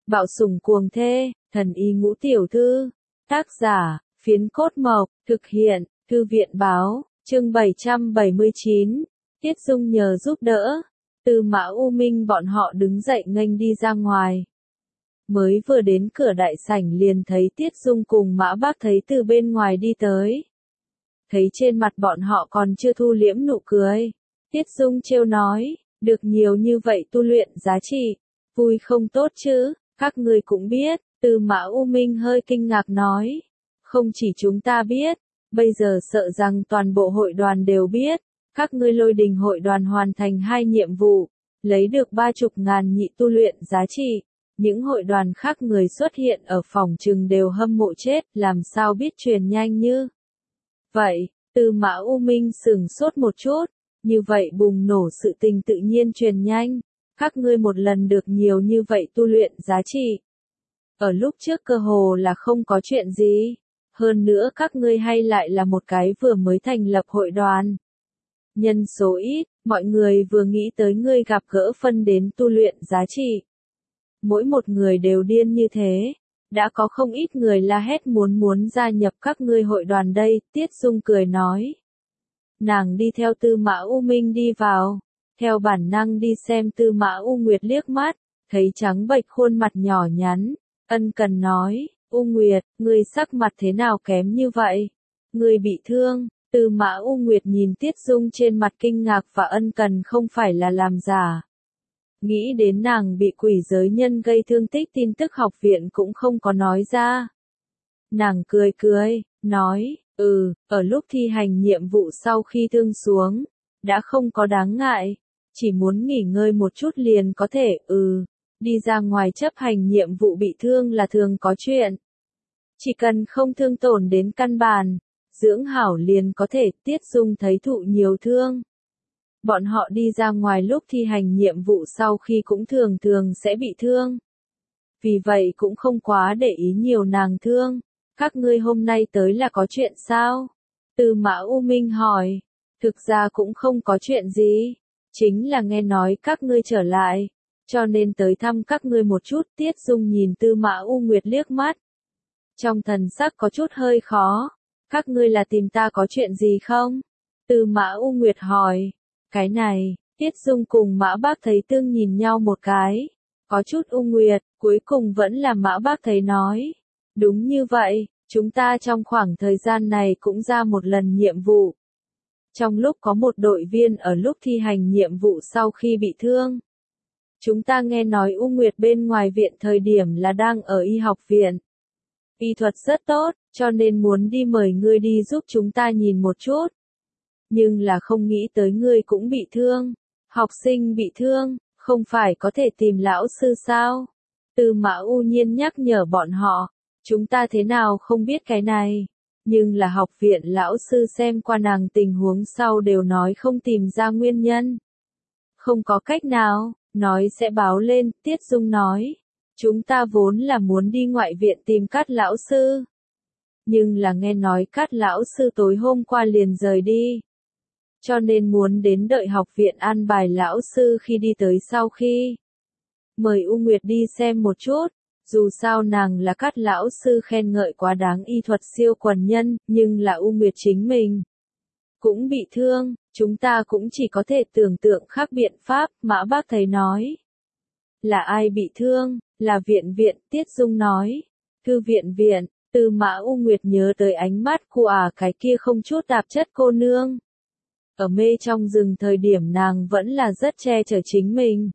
Bạo sủng cuồng thê, thần y ngũ tiểu thư. Tác giả, Phiến Cốt Mộc, thực hiện, Thư viện báo, chương 779. Tiết Dung nhờ giúp đỡ. Từ Mã U Minh bọn họ đứng dậy nghênh đi ra ngoài. Mới vừa đến cửa đại sảnh liền thấy Tiết Dung cùng Mã Bác Thấy từ bên ngoài đi tới. Thấy trên mặt bọn họ còn chưa thu liễm nụ cười. Tiết Dung trêu nói, được nhiều như vậy tu luyện giá trị, vui không tốt chứ, các ngươi cũng biết. Từ Mã U Minh hơi kinh ngạc nói, không chỉ chúng ta biết, bây giờ sợ rằng toàn bộ hội đoàn đều biết, các ngươi Lôi Đình hội đoàn hoàn thành 2 nhiệm vụ, lấy được 30.000 nhị tu luyện giá trị. Những hội đoàn khác người xuất hiện ở phòng trừng đều hâm mộ chết, làm sao biết truyền nhanh như vậy. Từ Mã U Minh sửng sốt một chút, như vậy bùng nổ sự tình tự nhiên truyền nhanh, các ngươi một lần được nhiều như vậy tu luyện giá trị. Ở lúc trước cơ hồ là không có chuyện gì, hơn nữa các ngươi hay lại là một cái vừa mới thành lập hội đoàn. Nhân số ít, mọi người vừa nghĩ tới ngươi gặp gỡ phân đến tu luyện giá trị. Mỗi một người đều điên như thế, đã có không ít người la hét muốn gia nhập các ngươi hội đoàn đây, Tiết Dung cười nói. Nàng đi theo Tư Mã U Minh đi vào, theo bản năng đi xem Tư Mã U Nguyệt liếc mắt, thấy trắng bệch khuôn mặt nhỏ nhắn, ân cần nói, U Nguyệt, ngươi sắc mặt thế nào kém như vậy? Ngươi bị thương. Tư Mã U Nguyệt nhìn Tiết Dung trên mặt kinh ngạc và ân cần không phải là làm giả. Nghĩ đến nàng bị quỷ giới nhân gây thương tích tin tức học viện cũng không có nói ra. Nàng cười, nói, ở lúc thi hành nhiệm vụ sau khi thương xuống, đã không có đáng ngại, chỉ muốn nghỉ ngơi một chút liền có thể, đi ra ngoài chấp hành nhiệm vụ bị thương là thường có chuyện. Chỉ cần không thương tổn đến căn bản, dưỡng hảo liền có thể. Tiết Dung thấy thụ nhiều thương. Bọn họ đi ra ngoài lúc thi hành nhiệm vụ sau khi cũng thường sẽ bị thương. Vì vậy cũng không quá để ý nhiều nàng thương. Các ngươi hôm nay tới là có chuyện sao? Từ Mã U Minh hỏi. Thực ra cũng không có chuyện gì. Chính là nghe nói các ngươi trở lại. Cho nên tới thăm các ngươi một chút. Tiết Dung nhìn Tư Mã U Nguyệt liếc mắt. Trong thần sắc có chút hơi khó. Các ngươi là tìm ta có chuyện gì không? Tư Mã U Nguyệt hỏi. Cái này, Tiết Dung cùng Mã Bác Thấy tương nhìn nhau một cái. Có chút U Nguyệt, cuối cùng vẫn là Mã Bác Thấy nói. Đúng như vậy, chúng ta trong khoảng thời gian này cũng ra một lần nhiệm vụ. Trong lúc có một đội viên ở lúc thi hành nhiệm vụ sau khi bị thương. Chúng ta nghe nói U Nguyệt bên ngoài viện thời điểm là đang ở y học viện. Y thuật rất tốt, cho nên muốn đi mời ngươi đi giúp chúng ta nhìn một chút. Nhưng là không nghĩ tới ngươi cũng bị thương. Học sinh bị thương, không phải có thể tìm lão sư sao? Tư Mã U Nhiên nhắc nhở bọn họ. Chúng ta thế nào không biết cái này. Nhưng là học viện lão sư xem qua nàng tình huống sau đều nói không tìm ra nguyên nhân. Không có cách nào, nói sẽ báo lên. Tiết Dung nói. Chúng ta vốn là muốn đi ngoại viện tìm Cát lão sư. Nhưng là nghe nói Cát lão sư tối hôm qua liền rời đi. Cho nên muốn đến đợi học viện an bài lão sư khi đi tới sau khi. Mời U Nguyệt đi xem một chút. Dù sao nàng là Cát lão sư khen ngợi quá đáng y thuật siêu quần nhân, nhưng là U Nguyệt chính mình cũng bị thương, chúng ta cũng chỉ có thể tưởng tượng khác biện pháp. Mã Bác Thấy nói. Là ai bị thương? Là viện. Tiết Dung nói. Thư viện. Từ Mã U Nguyệt nhớ tới ánh mắt của cái kia không chút tạp chất cô nương. Ở mê trong rừng thời điểm nàng vẫn là rất che chở chính mình.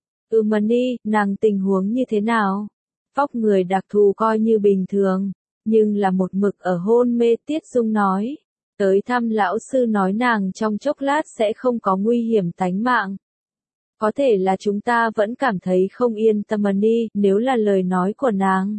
Mani, nàng tình huống như thế nào? Vóc người đặc thù coi như bình thường, nhưng là một mực ở hôn mê. Tiết Dung nói. Tới thăm lão sư nói nàng trong chốc lát sẽ không có nguy hiểm tánh mạng. Có thể là chúng ta vẫn cảm thấy không yên tâm đi, nếu là lời nói của nàng.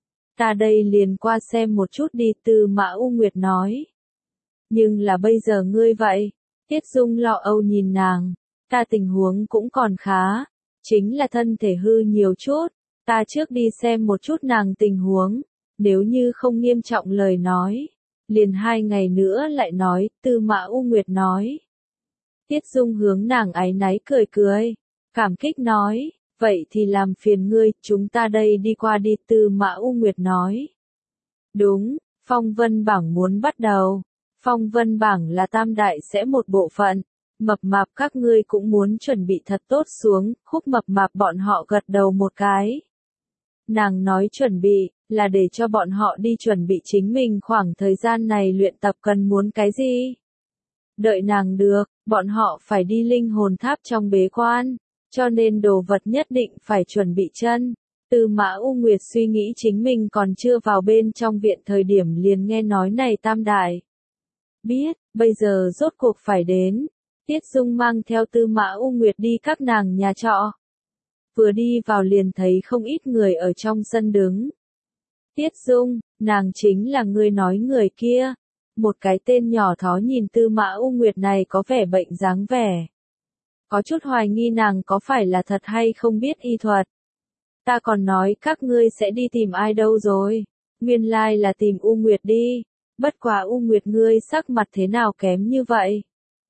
Ta đây liền qua xem một chút đi. Tư Mã U Nguyệt nói. Nhưng là bây giờ ngươi vậy. Tiết Dung lo âu nhìn nàng. Ta tình huống cũng còn khá. Chính là thân thể hư nhiều chút. Ta trước đi xem một chút nàng tình huống. Nếu như không nghiêm trọng lời nói. Liền 2 ngày nữa lại nói. Tư Mã U Nguyệt nói. Tiết Dung hướng nàng áy náy cười. Cảm kích nói. Vậy thì làm phiền ngươi, chúng ta đây đi qua đi, Tư Mã U Nguyệt nói. Đúng, phong vân bảng muốn bắt đầu. Phong vân bảng là tam đại sẽ một bộ phận. Mập mạp các ngươi cũng muốn chuẩn bị thật tốt xuống, Khúc mập mạp bọn họ gật đầu một cái. Nàng nói chuẩn bị, là để cho bọn họ đi chuẩn bị chính mình khoảng thời gian này luyện tập cần muốn cái gì. Đợi nàng được, bọn họ phải đi linh hồn tháp trong bế quan, cho nên đồ vật nhất định phải chuẩn bị chân. Tư Mã U Nguyệt suy nghĩ chính mình còn chưa vào bên trong viện thời điểm liền nghe nói này tam đại. Biết, bây giờ rốt cuộc phải đến. Tiết Dung mang theo Tư Mã U Nguyệt đi các nàng nhà trọ. Vừa đi vào liền thấy không ít người ở trong sân đứng. Tiết Dung, nàng chính là ngươi nói người kia. Một cái tên nhỏ thó nhìn Tư Mã U Nguyệt này có vẻ bệnh dáng vẻ. Có chút hoài nghi nàng có phải là thật hay không biết y thuật. Ta còn nói các ngươi sẽ đi tìm ai đâu rồi. Nguyên lai là tìm U Nguyệt đi. Bất quá U Nguyệt ngươi sắc mặt thế nào kém như vậy.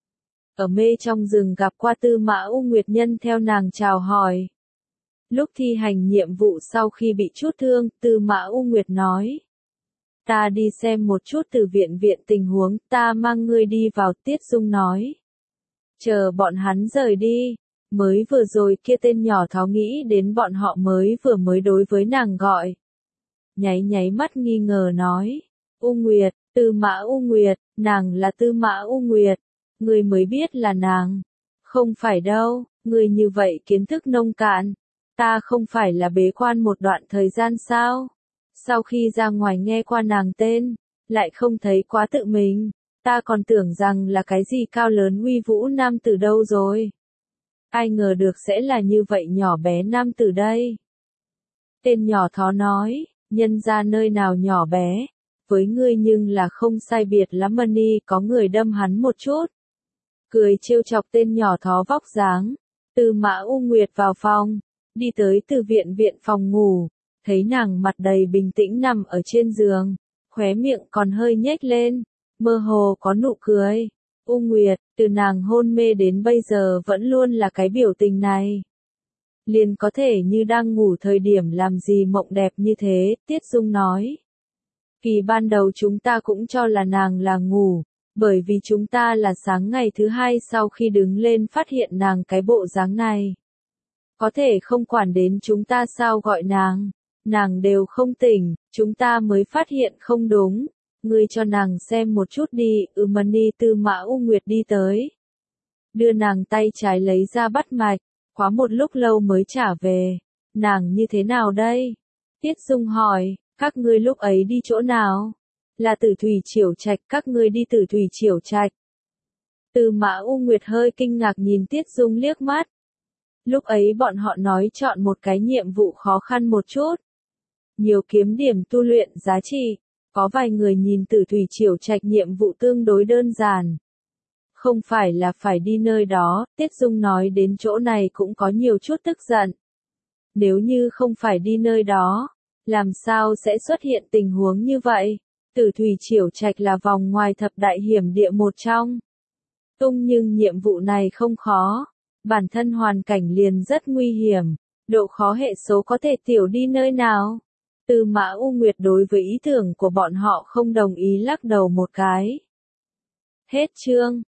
Ở mê trong rừng gặp qua Tư Mã U Nguyệt nhân theo nàng chào hỏi. Lúc thi hành nhiệm vụ sau khi bị chút thương, Tư Mã U Nguyệt nói. Ta đi xem một chút từ viện tình huống, ta mang ngươi đi vào, Tiết Dung nói. Chờ bọn hắn rời đi, mới vừa rồi kia tên nhỏ thó nghĩ đến bọn họ mới đối với nàng gọi. Nháy mắt nghi ngờ nói. U Nguyệt, Tư Mã U Nguyệt, nàng là Tư Mã U Nguyệt. Ngươi mới biết là nàng. Không phải đâu, ngươi như vậy kiến thức nông cạn. Ta không phải là bế quan một đoạn thời gian sao? Sau khi ra ngoài nghe qua nàng tên, lại không thấy quá tự mình. Ta còn tưởng rằng là cái gì cao lớn uy vũ nam tử đâu rồi. Ai ngờ được sẽ là như vậy nhỏ bé nam tử đây. Tên nhỏ thó nói, nhân ra nơi nào nhỏ bé. Với ngươi nhưng là không sai biệt lắm Mani, có người đâm hắn một chút. Cười trêu chọc tên nhỏ thó vóc dáng. Tư Mã U Nguyệt vào phòng, đi tới từ viện phòng ngủ, thấy nàng mặt đầy bình tĩnh nằm ở trên giường, khóe miệng còn hơi nhếch lên, mơ hồ có nụ cười. U Nguyệt, từ nàng hôn mê đến bây giờ vẫn luôn là cái biểu tình này. Liền có thể như đang ngủ thời điểm làm gì mộng đẹp như thế, Tiết Dung nói. Kỳ ban đầu chúng ta cũng cho là nàng là ngủ, bởi vì chúng ta là sáng ngày thứ hai sau khi đứng lên phát hiện nàng cái bộ dáng này. Có thể không quản đến chúng ta sao gọi nàng đều không tỉnh, chúng ta mới phát hiện không đúng. Ngươi cho nàng xem một chút đi, Mani. Tư Mã U Nguyệt đi tới. Đưa nàng tay trái lấy ra bắt mạch, khóa một lúc lâu mới trả về. Nàng như thế nào đây? Tiết Dung hỏi, các ngươi lúc ấy đi chỗ nào? Là Tử Thủy Chiểu Trạch, các ngươi đi Tử Thủy Chiểu Trạch. Tư Mã U Nguyệt hơi kinh ngạc nhìn Tiết Dung liếc mắt. Lúc ấy bọn họ nói chọn một cái nhiệm vụ khó khăn một chút. Nhiều kiếm điểm tu luyện giá trị. Có vài người nhìn Tử Thủy Chiểu Trạch nhiệm vụ tương đối đơn giản. Không phải là phải đi nơi đó, Tiết Dung nói đến chỗ này cũng có nhiều chút tức giận. Nếu như không phải đi nơi đó, làm sao sẽ xuất hiện tình huống như vậy? Tử Thủy Chiểu Trạch là vòng ngoài thập đại hiểm địa một trong. Nhưng nhiệm vụ này không khó. Bản thân hoàn cảnh liền rất nguy hiểm. Độ khó hệ số có thể tiểu đi nơi nào? Tư Mã U Nguyệt đối với ý tưởng của bọn họ không đồng ý lắc đầu một cái. Hết chương.